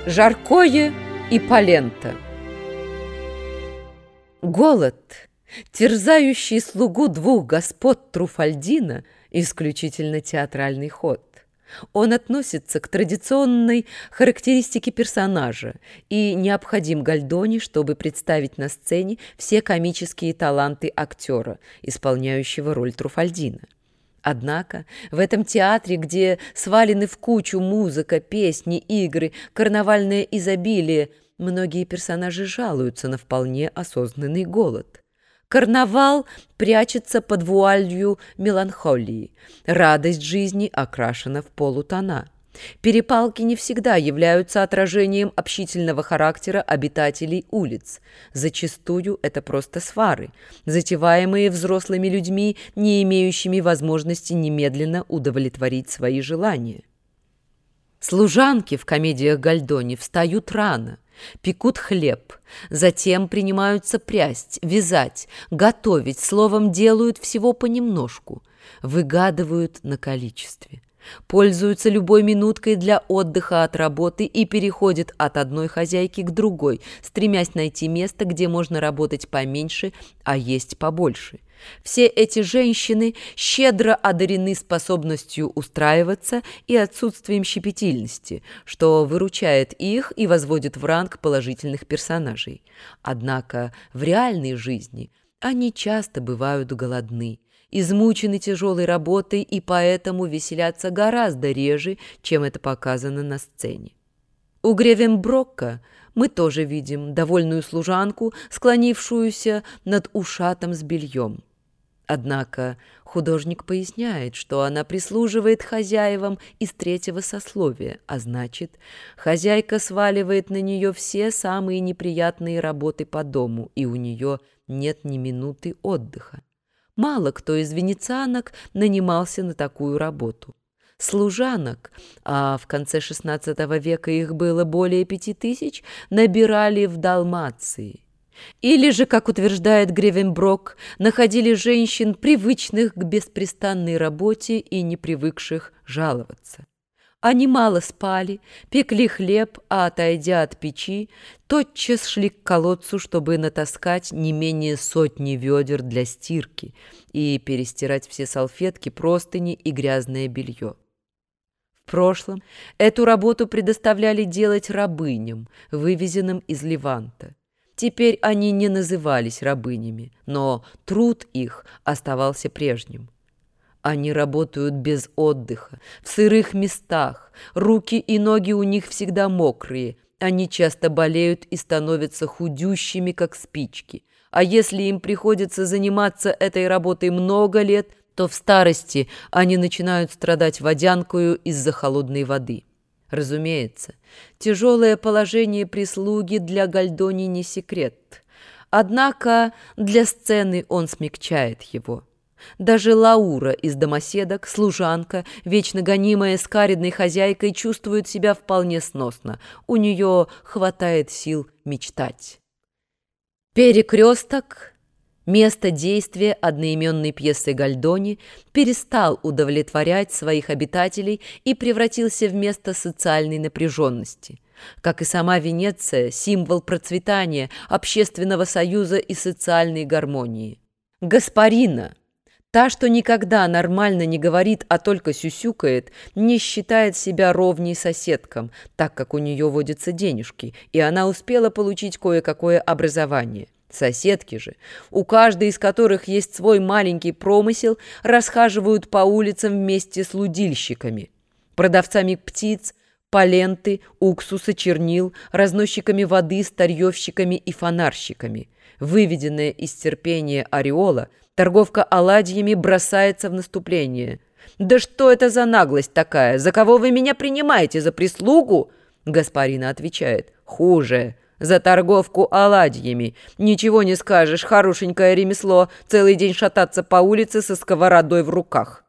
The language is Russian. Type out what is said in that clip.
Жаркое и полента. Голод, терзающий слугу двух господ Труфальдино, исключительно театральный ход. Он относится к традиционной характеристике персонажа и необходим Гольдони, чтобы представить на сцене все комические таланты актера, исполняющего роль Труфальдино. Однако в этом театре, где свалены в кучу музыка, песни, игры, карнавальное изобилие, многие персонажи жалуются на вполне осознанный голод. Карнавал прячется под вуалью меланхолии. Радость жизни окрашена в полутона. Перепалки не всегда являются отражением общительного характера обитателей улиц. Зачастую это просто свары, затеваемые взрослыми людьми, не имеющими возможности немедленно удовлетворить свои желания. Служанки в комедиях Гольдони встают рано, пекут хлеб, затем принимаются прясть, вязать, готовить, словом, делают всего понемножку, выгадывают на количестве. Пользуются любой минуткой для отдыха от работы и переходят от одной хозяйки к другой, стремясь найти место, где можно работать поменьше, а есть побольше. Все эти женщины щедро одарены способностью устраиваться и отсутствием щепетильности, что выручает их и возводит в ранг положительных персонажей. Однако в реальной жизни они часто бывают голодны, измучены тяжелой работой и поэтому веселятся гораздо реже, чем это показано на сцене. У Гревенброка мы тоже видим довольную служанку, склонившуюся над ушатом с бельем. Однако художник поясняет, что она прислуживает хозяевам из третьего сословия, а значит, хозяйка сваливает на нее все самые неприятные работы по дому, и у нее нет ни минуты отдыха. Мало кто из венецианок нанимался на такую работу. Служанок, а в конце XVI века их было более 5000, набирали в Далмации. Или же, как утверждает Гревенброк, находили женщин, привычных к беспрестанной работе и не привыкших жаловаться. Они мало спали, пекли хлеб, а, отойдя от печи, тотчас шли к колодцу, чтобы натаскать не менее 100 ведер для стирки и перестирать все салфетки, простыни и грязное белье. В прошлом эту работу предоставляли делать рабыням, вывезенным из Леванта. Теперь они не назывались рабынями, но труд их оставался прежним. Они работают без отдыха, в сырых местах, руки и ноги у них всегда мокрые, они часто болеют и становятся худющими, как спички. А если им приходится заниматься этой работой много лет, то в старости они начинают страдать водянкою из-за холодной воды. Разумеется, тяжелое положение прислуги для Гольдони не секрет. Однако для сцены он смягчает его. Даже Лаура из «Домоседок», служанка, вечно гонимая скаредной хозяйкой, чувствует себя вполне сносно. У нее хватает сил мечтать. «Перекресток», место действия одноименной пьесы Гольдони, перестал удовлетворять своих обитателей и превратился в место социальной напряженности. Как и сама Венеция, символ процветания, общественного союза и социальной гармонии. Гаспарина, та, что никогда нормально не говорит, а только сюсюкает, не считает себя ровней соседкам, так как у нее водятся денежки, и она успела получить кое-какое образование. Соседки же, у каждой из которых есть свой маленький промысел, расхаживают по улицам вместе с лудильщиками, продавцами птиц, поленты, уксуса, чернил, разносчиками воды, старьевщиками и фонарщиками. Выведенная из терпения ореола, торговка оладьями бросается в наступление. «Да что это за наглость такая? За кого вы меня принимаете? За прислугу?» Гаспарина отвечает: «Хуже. За торговку оладьями. Ничего не скажешь, хорошенькое ремесло, целый день шататься по улице со сковородой в руках».